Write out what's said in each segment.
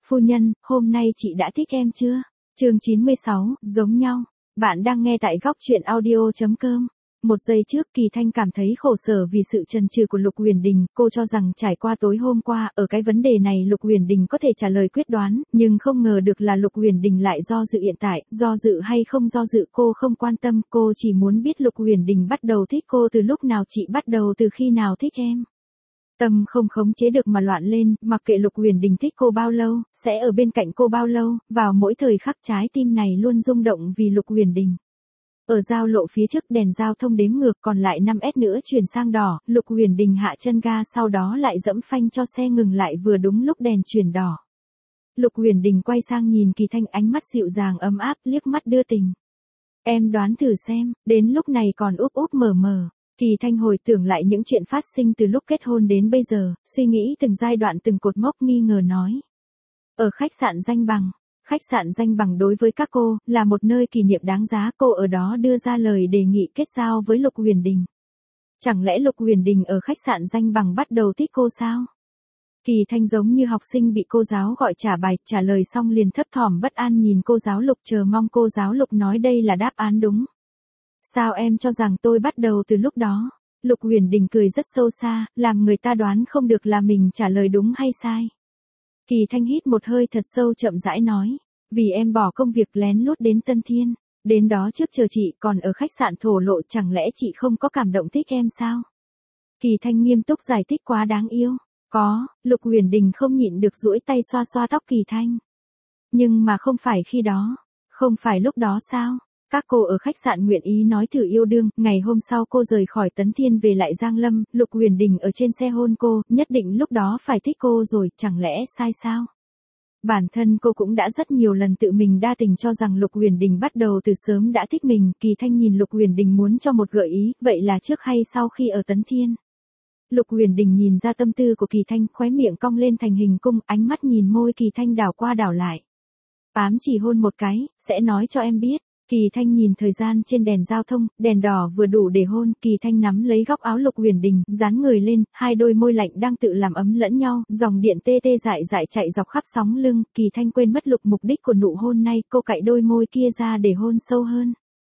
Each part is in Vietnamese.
Phu nhân, hôm nay chị đã thích em chưa? Chương 96, giống nhau. Bạn đang nghe tại góc truyện audio.com. Một giây trước Kỳ Thanh cảm thấy khổ sở vì sự chần chừ của Lục Huyền Đình, cô cho rằng trải qua tối hôm qua, ở cái vấn đề này Lục Huyền Đình có thể trả lời quyết đoán, nhưng không ngờ được là Lục Huyền Đình lại do dự hiện tại, do dự hay không do dự cô không quan tâm, cô chỉ muốn biết Lục Huyền Đình bắt đầu thích cô từ lúc nào, chị bắt đầu từ khi nào thích em. Tâm không khống chế được mà loạn lên, mặc kệ Lục Huyền Đình thích cô bao lâu, sẽ ở bên cạnh cô bao lâu, vào mỗi thời khắc trái tim này luôn rung động vì Lục Huyền Đình. Ở giao lộ phía trước đèn giao thông đếm ngược còn lại 5S nữa chuyển sang đỏ, Lục Huyền Đình hạ chân ga sau đó lại dẫm phanh cho xe ngừng lại vừa đúng lúc đèn chuyển đỏ. Lục Huyền Đình quay sang nhìn Kỳ Thanh, ánh mắt dịu dàng ấm áp, liếc mắt đưa tình. Em đoán thử xem, đến lúc này còn úp úp mở mở. Kỳ Thanh hồi tưởng lại những chuyện phát sinh từ lúc kết hôn đến bây giờ, suy nghĩ từng giai đoạn từng cột mốc, nghi ngờ nói. Ở khách sạn Danh Bằng. Khách sạn Danh Bằng đối với các cô, là một nơi kỷ niệm đáng giá, cô ở đó đưa ra lời đề nghị kết giao với Lục Huyền Đình. Chẳng lẽ Lục Huyền Đình ở khách sạn Danh Bằng bắt đầu thích cô sao? Kỳ Thanh giống như học sinh bị cô giáo gọi trả bài, trả lời xong liền thấp thỏm bất an nhìn cô giáo Lục, chờ mong cô giáo Lục nói đây là đáp án đúng. Sao em cho rằng tôi bắt đầu từ lúc đó? Lục Huyền Đình cười rất sâu xa, làm người ta đoán không được là mình trả lời đúng hay sai. Kỳ Thanh hít một hơi thật sâu chậm rãi nói, vì em bỏ công việc lén lút đến Tân Thiên, đến đó trước chờ chị, còn ở khách sạn thổ lộ, chẳng lẽ chị không có cảm động thích em sao? Kỳ Thanh nghiêm túc giải thích, quá đáng yêu. Có, Lục Huyền Đình không nhịn được duỗi tay xoa xoa tóc Kỳ Thanh. Nhưng mà không phải khi đó, không phải lúc đó sao? Các cô ở khách sạn nguyện ý nói thử yêu đương, ngày hôm sau cô rời khỏi Tấn Thiên về lại Giang Lâm, Lục Huyền Đình ở trên xe hôn cô, nhất định lúc đó phải thích cô rồi, chẳng lẽ sai sao? Bản thân cô cũng đã rất nhiều lần tự mình đa tình cho rằng Lục Huyền Đình bắt đầu từ sớm đã thích mình. Kỳ Thanh nhìn Lục Huyền Đình muốn cho một gợi ý, vậy là trước hay sau khi ở Tấn Thiên? Lục Huyền Đình nhìn ra tâm tư của Kỳ Thanh, khóe miệng cong lên thành hình cung, ánh mắt nhìn môi Kỳ Thanh đảo qua đảo lại. Ám chỉ hôn một cái, sẽ nói cho em biết. Kỳ Thanh nhìn thời gian trên đèn giao thông, đèn đỏ vừa đủ để hôn, Kỳ Thanh nắm lấy góc áo Lục Huyền Đình, dán người lên, hai đôi môi lạnh đang tự làm ấm lẫn nhau, dòng điện tê tê dại dại chạy dọc khắp sóng lưng, Kỳ Thanh quên mất mục đích của nụ hôn này, cô cạy đôi môi kia ra để hôn sâu hơn.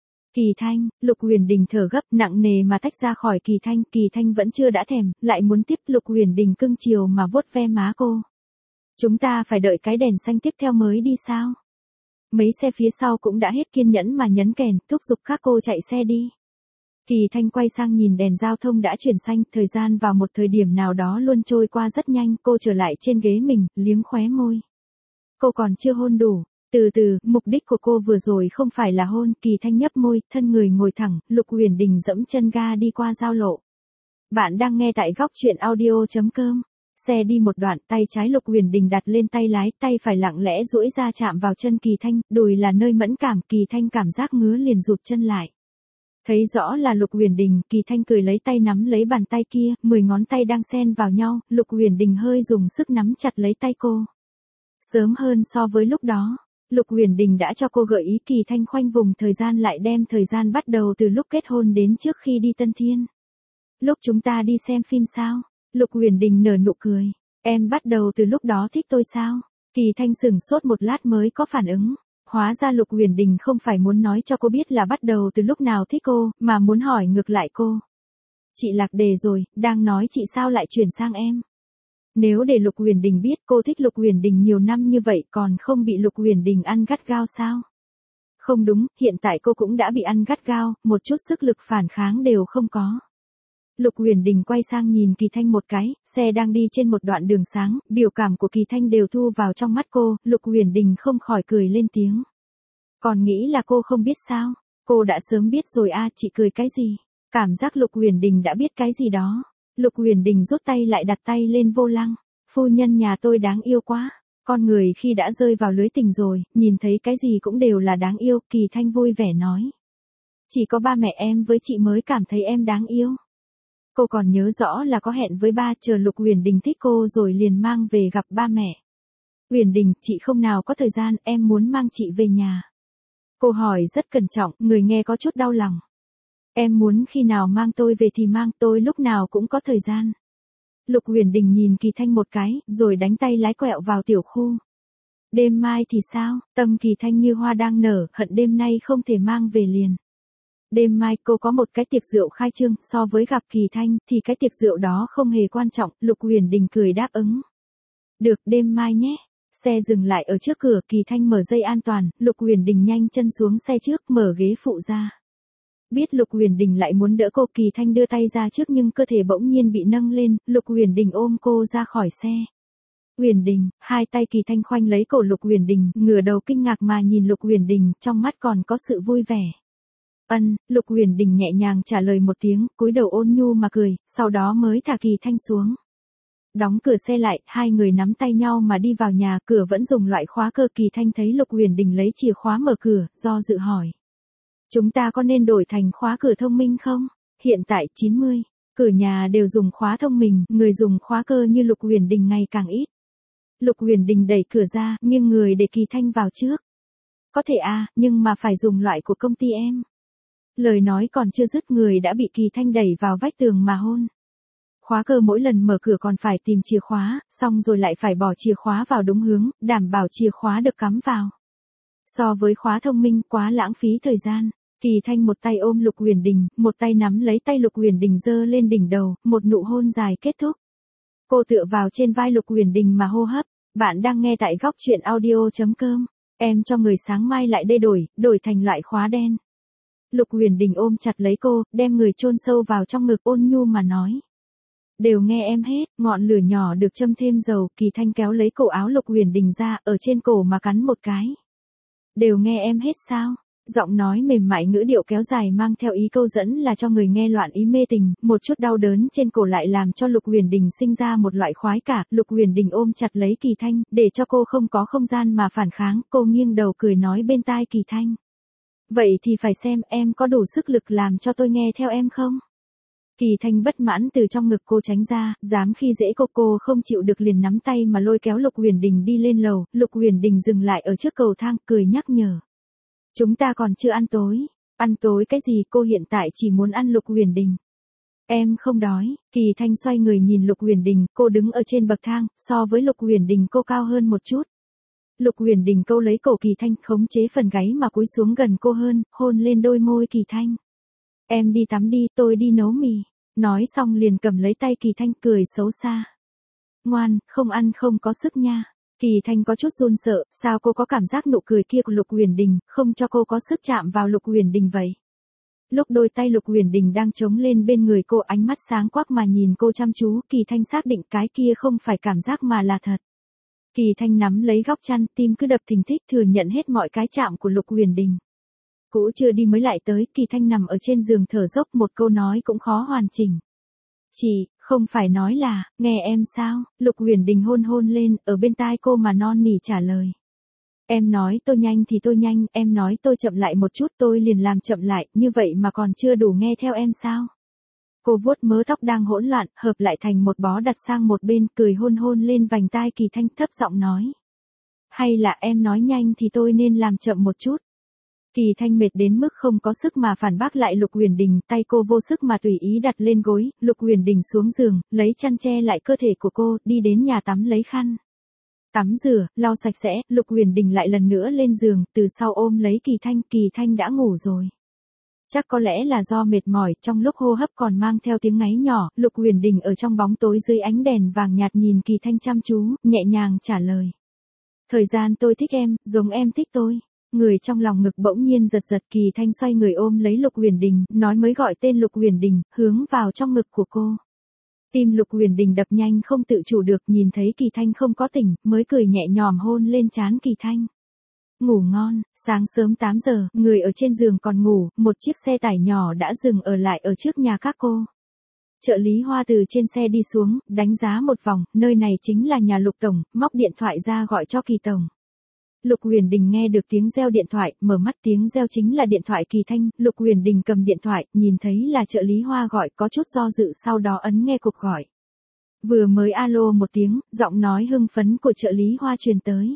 Kỳ Thanh, Lục Huyền Đình thở gấp, nặng nề mà tách ra khỏi Kỳ Thanh vẫn chưa đã thèm, lại muốn tiếp. Lục Huyền Đình cưng chiều mà vuốt ve má cô. Chúng ta phải đợi cái đèn xanh tiếp theo mới đi sao? Mấy xe phía sau cũng đã hết kiên nhẫn mà nhấn kèn, thúc giục các cô chạy xe đi. Kỳ Thanh quay sang nhìn đèn giao thông đã chuyển xanh, thời gian vào một thời điểm nào đó luôn trôi qua rất nhanh, cô trở lại trên ghế mình, liếm khóe môi. Cô còn chưa hôn đủ. Từ từ, mục đích của cô vừa rồi không phải là hôn. Kỳ Thanh nhấp môi, thân người ngồi thẳng, Lục Huyền Đình dẫm chân ga đi qua giao lộ. Bạn đang nghe tại góc truyện audio.com. Xe đi một đoạn, tay trái Lục Huyền Đình đặt lên tay lái, tay phải lặng lẽ duỗi ra chạm vào chân Kỳ Thanh, đùi là nơi mẫn cảm, Kỳ Thanh cảm giác ngứa liền rụt chân lại. Thấy rõ là Lục Huyền Đình, Kỳ Thanh cười lấy tay nắm lấy bàn tay kia, 10 ngón tay đang xen vào nhau, Lục Huyền Đình hơi dùng sức nắm chặt lấy tay cô. Sớm hơn so với lúc đó, Lục Huyền Đình đã cho cô gợi ý. Kỳ Thanh khoanh vùng thời gian lại đem thời gian bắt đầu từ lúc kết hôn đến trước khi đi Tân Thiên. Lúc chúng ta đi xem phim sao? Lục Huyền Đình nở nụ cười. Em bắt đầu từ lúc đó thích tôi sao? Kỳ Thanh sửng sốt một lát mới có phản ứng. Hóa ra Lục Huyền Đình không phải muốn nói cho cô biết là bắt đầu từ lúc nào thích cô, mà muốn hỏi ngược lại cô. Chị lạc đề rồi, đang nói chị sao lại chuyển sang em? Nếu để Lục Huyền Đình biết cô thích Lục Huyền Đình nhiều năm như vậy còn không bị Lục Huyền Đình ăn gắt gao sao? Không đúng, hiện tại cô cũng đã bị ăn gắt gao, một chút sức lực phản kháng đều không có. Lục Huyền Đình quay sang nhìn Kỳ Thanh một cái, xe đang đi trên một đoạn đường sáng, biểu cảm của Kỳ Thanh đều thu vào trong mắt cô, Lục Huyền Đình không khỏi cười lên tiếng. Còn nghĩ là cô không biết sao? Cô đã sớm biết rồi à, chị cười cái gì? Cảm giác Lục Huyền Đình đã biết cái gì đó. Lục Huyền Đình rút tay lại đặt tay lên vô lăng. Phu nhân nhà tôi đáng yêu quá. Con người khi đã rơi vào lưới tình rồi, nhìn thấy cái gì cũng đều là đáng yêu, Kỳ Thanh vui vẻ nói. Chỉ có ba mẹ em với chị mới cảm thấy em đáng yêu. Cô còn nhớ rõ là có hẹn với ba, chờ Lục Huyền Đình thích cô rồi liền mang về gặp ba mẹ. Huyền Đình, chị không nào có thời gian, em muốn mang chị về nhà. Cô hỏi rất cẩn trọng, người nghe có chút đau lòng. Em muốn khi nào mang tôi về thì mang, tôi lúc nào cũng có thời gian. Lục Huyền Đình nhìn Kỳ Thanh một cái, rồi đánh tay lái quẹo vào tiểu khu. Đêm mai thì sao? Tâm Kỳ Thanh như hoa đang nở, hận đêm nay không thể mang về liền. Đêm mai cô có một cái tiệc rượu khai trương, so với gặp Kỳ Thanh thì cái tiệc rượu đó không hề quan trọng, Lục Huyền Đình cười đáp ứng. Được, đêm mai nhé. Xe dừng lại ở trước cửa, Kỳ Thanh mở dây an toàn, Lục Huyền Đình nhanh chân xuống xe trước, mở ghế phụ ra. Biết Lục Huyền Đình lại muốn đỡ cô, Kỳ Thanh đưa tay ra trước nhưng cơ thể bỗng nhiên bị nâng lên, Lục Huyền Đình ôm cô ra khỏi xe. Huyền Đình, hai tay Kỳ Thanh khoanh lấy cổ Lục Huyền Đình, ngửa đầu kinh ngạc mà nhìn Lục Huyền Đình, trong mắt còn có sự vui vẻ. Lục Huyền Đình nhẹ nhàng trả lời một tiếng, cúi đầu ôn nhu mà cười, sau đó mới thả Kỳ Thanh xuống. Đóng cửa xe lại, hai người nắm tay nhau mà đi vào nhà, cửa vẫn dùng loại khóa cơ. Kỳ Thanh thấy Lục Huyền Đình lấy chìa khóa mở cửa, do dự hỏi. Chúng ta có nên đổi thành khóa cửa thông minh không? Hiện tại 90, cửa nhà đều dùng khóa thông minh, người dùng khóa cơ như Lục Huyền Đình ngày càng ít. Lục Huyền Đình đẩy cửa ra, nhưng người để Kỳ Thanh vào trước. Có thể nhưng mà phải dùng loại của công ty em. Lời nói còn chưa dứt, người đã bị Kỳ Thanh đẩy vào vách tường mà hôn. Khóa cơ mỗi lần mở cửa còn phải tìm chìa khóa, xong rồi lại phải bỏ chìa khóa vào đúng hướng, đảm bảo chìa khóa được cắm vào. So với khóa thông minh quá lãng phí thời gian. Kỳ Thanh một tay ôm Lục Huyền Đình, một tay nắm lấy tay Lục Huyền Đình giơ lên đỉnh đầu, một nụ hôn dài kết thúc. Cô tựa vào trên vai Lục Huyền Đình mà hô hấp. Bạn đang nghe tại góc truyện audio.com. Em cho người sáng mai lại đây đổi thành loại khóa đen. Lục Huyền Đình ôm chặt lấy cô, đem người chôn sâu vào trong ngực, ôn nhu mà nói. Đều nghe em hết. Ngọn lửa nhỏ được châm thêm dầu, Kỳ Thanh kéo lấy cổ áo Lục Huyền Đình ra, ở trên cổ mà cắn một cái. Đều nghe em hết sao? Giọng nói mềm mại, ngữ điệu kéo dài mang theo ý câu dẫn là cho người nghe loạn ý mê tình, một chút đau đớn trên cổ lại làm cho Lục Huyền Đình sinh ra một loại khoái cả. Lục Huyền Đình ôm chặt lấy Kỳ Thanh, để cho cô không có không gian mà phản kháng, cô nghiêng đầu cười nói bên tai Kỳ Thanh. Vậy thì phải xem em có đủ sức lực làm cho tôi nghe theo em không? Kỳ Thanh bất mãn từ trong ngực cô tránh ra, dám khi dễ cô không chịu được liền nắm tay mà lôi kéo Lục Huyền Đình đi lên lầu. Lục Huyền Đình dừng lại ở trước cầu thang, cười nhắc nhở. Chúng ta còn chưa ăn tối. Ăn tối cái gì? Cô hiện tại chỉ muốn ăn. Lục Huyền Đình. Em không đói. Kỳ Thanh xoay người nhìn Lục Huyền Đình, cô đứng ở trên bậc thang, so với Lục Huyền Đình cô cao hơn một chút. Lục Huyền Đình câu lấy cổ Kỳ Thanh, khống chế phần gáy mà cúi xuống gần cô hơn, hôn lên đôi môi Kỳ Thanh. Em đi tắm đi, tôi đi nấu mì. Nói xong liền cầm lấy tay Kỳ Thanh, cười xấu xa. Ngoan, không ăn không có sức nha. Kỳ Thanh có chút run sợ, sao cô có cảm giác nụ cười kia của Lục Huyền Đình, không cho cô có sức chạm vào Lục Huyền Đình vậy? Lúc đôi tay Lục Huyền Đình đang chống lên bên người cô, ánh mắt sáng quắc mà nhìn cô chăm chú, Kỳ Thanh xác định cái kia không phải cảm giác mà là thật. Kỳ Thanh nắm lấy góc chăn, tim cứ đập thình thịch, thừa nhận hết mọi cái chạm của Lục Huyền Đình. Cũ chưa đi mới lại tới, Kỳ Thanh nằm ở trên giường thở dốc, một câu nói cũng khó hoàn chỉnh. Chị, không phải nói là, nghe em sao? Lục Huyền Đình hôn lên, ở bên tai cô mà non nỉ trả lời. Em nói tôi nhanh thì tôi nhanh, em nói tôi chậm lại một chút tôi liền làm chậm lại, như vậy mà còn chưa đủ nghe theo em sao? Cô vuốt mớ tóc đang hỗn loạn, hợp lại thành một bó đặt sang một bên, cười hôn lên vành tai Kỳ Thanh, thấp giọng nói. Hay là em nói nhanh thì tôi nên làm chậm một chút? Kỳ Thanh mệt đến mức không có sức mà phản bác lại Lục Huyền Đình, tay cô vô sức mà tùy ý đặt lên gối. Lục Huyền Đình xuống giường, lấy chăn che lại cơ thể của cô, đi đến nhà tắm lấy khăn. Tắm rửa, lau sạch sẽ, Lục Huyền Đình lại lần nữa lên giường, từ sau ôm lấy Kỳ Thanh đã ngủ rồi. Chắc có lẽ là do mệt mỏi, trong lúc hô hấp còn mang theo tiếng ngáy nhỏ, Lục Huyền Đình ở trong bóng tối dưới ánh đèn vàng nhạt nhìn Kỳ Thanh chăm chú, nhẹ nhàng trả lời. Thời gian tôi thích em, giống em thích tôi. Người trong lòng ngực bỗng nhiên giật, Kỳ Thanh xoay người ôm lấy Lục Huyền Đình, nói mới gọi tên Lục Huyền Đình, hướng vào trong ngực của cô. Tim Lục Huyền Đình đập nhanh không tự chủ được, nhìn thấy Kỳ Thanh không có tỉnh, mới cười nhẹ nhõm hôn lên trán Kỳ Thanh. Ngủ ngon. Sáng sớm 8 giờ, người ở trên giường còn ngủ, một chiếc xe tải nhỏ đã dừng ở lại ở trước nhà các cô. Trợ lý Hoa từ trên xe đi xuống, đánh giá một vòng, nơi này chính là nhà Lục Tổng, móc điện thoại ra gọi cho Kỳ Tổng. Lục Huyền Đình nghe được tiếng reo điện thoại, mở mắt, tiếng reo chính là điện thoại Kỳ Thanh. Lục Huyền Đình cầm điện thoại, nhìn thấy là trợ lý Hoa gọi, có chút do dự, sau đó ấn nghe cuộc gọi. Vừa mới alo một tiếng, giọng nói hưng phấn của trợ lý Hoa truyền tới.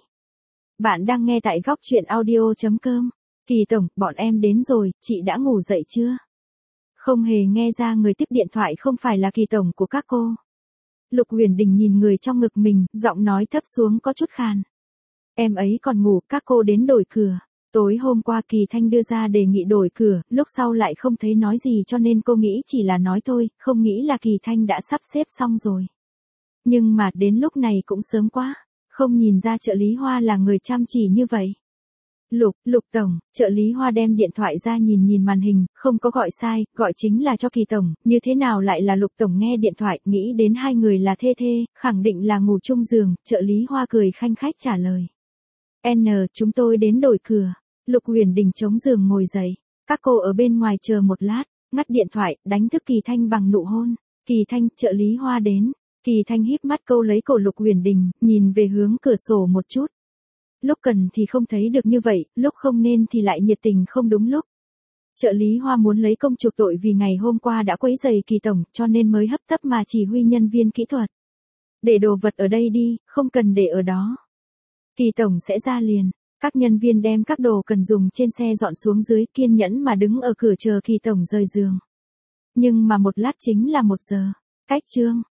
Bạn đang nghe tại góc truyện audio.com. Kỳ Tổng, bọn em đến rồi, chị đã ngủ dậy chưa? Không hề nghe ra người tiếp điện thoại không phải là Kỳ Tổng của các cô. Lục Huyền Đình nhìn người trong ngực mình, giọng nói thấp xuống có chút khàn. Em ấy còn ngủ, các cô đến đổi cửa. Tối hôm qua Kỳ Thanh đưa ra đề nghị đổi cửa, lúc sau lại không thấy nói gì cho nên cô nghĩ chỉ là nói thôi, không nghĩ là Kỳ Thanh đã sắp xếp xong rồi. Nhưng mà đến lúc này cũng sớm quá, không nhìn ra trợ lý Hoa là người chăm chỉ như vậy. Lục tổng, trợ lý Hoa đem điện thoại ra nhìn màn hình, không có gọi sai, gọi chính là cho Kỳ tổng, như thế nào lại là Lục tổng nghe điện thoại, nghĩ đến hai người là thê, khẳng định là ngủ chung giường, trợ lý Hoa cười khanh khách trả lời. Chúng tôi đến đổi cửa. Lục Huyền Đình chống giường ngồi dậy, các cô ở bên ngoài chờ một lát, ngắt điện thoại, đánh thức Kỳ Thanh bằng nụ hôn. Kỳ Thanh, trợ lý Hoa đến. Kỳ Thanh híp mắt câu lấy cổ Lục Huyền Đình, nhìn về hướng cửa sổ một chút. Lúc cần thì không thấy được như vậy, lúc không nên thì lại nhiệt tình không đúng lúc. Trợ lý Hoa muốn lấy công chuộc tội vì ngày hôm qua đã quấy rầy Kỳ tổng, cho nên mới hấp tấp mà chỉ huy nhân viên kỹ thuật. Để đồ vật ở đây đi, không cần để ở đó. Kỳ tổng sẽ ra liền. Các nhân viên đem các đồ cần dùng trên xe dọn xuống dưới, kiên nhẫn mà đứng ở cửa chờ Kỳ tổng rời giường. Nhưng mà một lát chính là 1 giờ. Cách chương